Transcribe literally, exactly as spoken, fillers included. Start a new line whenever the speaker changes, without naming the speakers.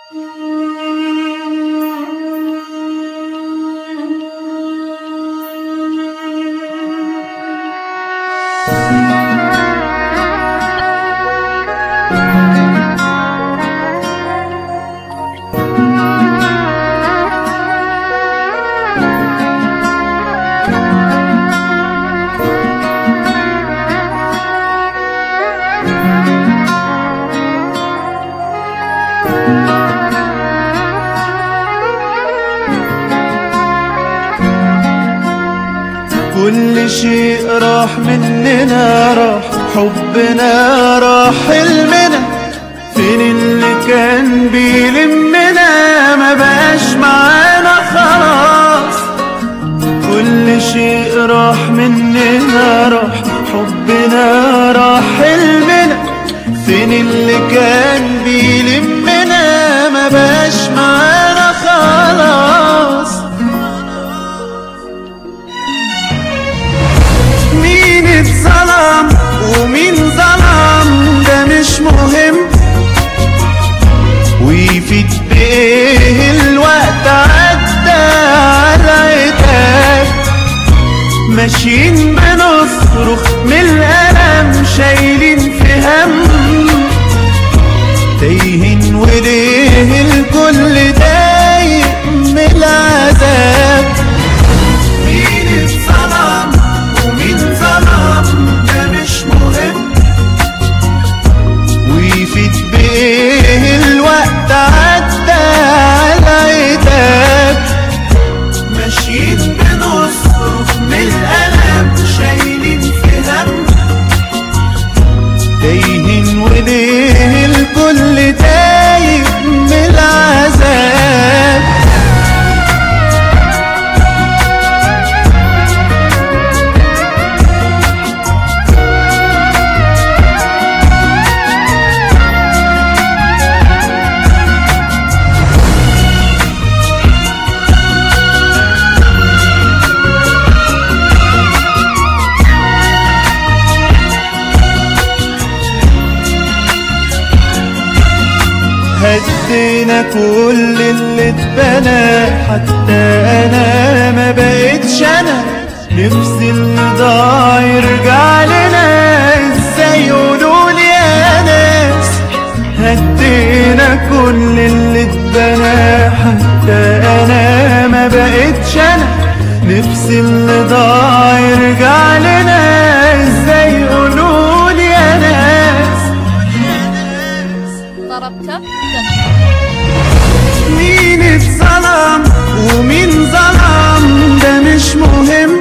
كل شيء راح مننا، راح حبنا، راح حلمنا. فين اللي كان بيلمنا؟ ما بقاش معانا خلاص. كل شيء راح مننا، راح حبنا، راح حلمنا. فين اللي كان بيلمنا؟ ما بقاش معانا خلاص. مين اتظلم ومين ظلم ده مش مهم، ويفيد بايه الوقت عدى على عتاب. ماشيين بنصرخ من الألم، شايلين في هم، تايهين وليه الكل دايق من العذاب. مين اتظلم ومين ظلم ده مش مهم، ويفيد بايه الوقت عدى على عتاب. ماشيين بنصرخ من الألم، شايلين في هم، تايهين وليه الكل تايه من العذاب. هدينا كل اللي اتبنى، حتى انا ما بقتش انا. نفسي اللي ضاع يرجع لنا، ازاي يقولولي يا ناس. هدينا كل اللي اتبنى، حتى انا ما بقتش انا. نفسي اللي ضاع يرجع لنا، ازاي يقولولي يا ناس.
ضربت
مين اتظلم ومين ظلم ده مش مهم،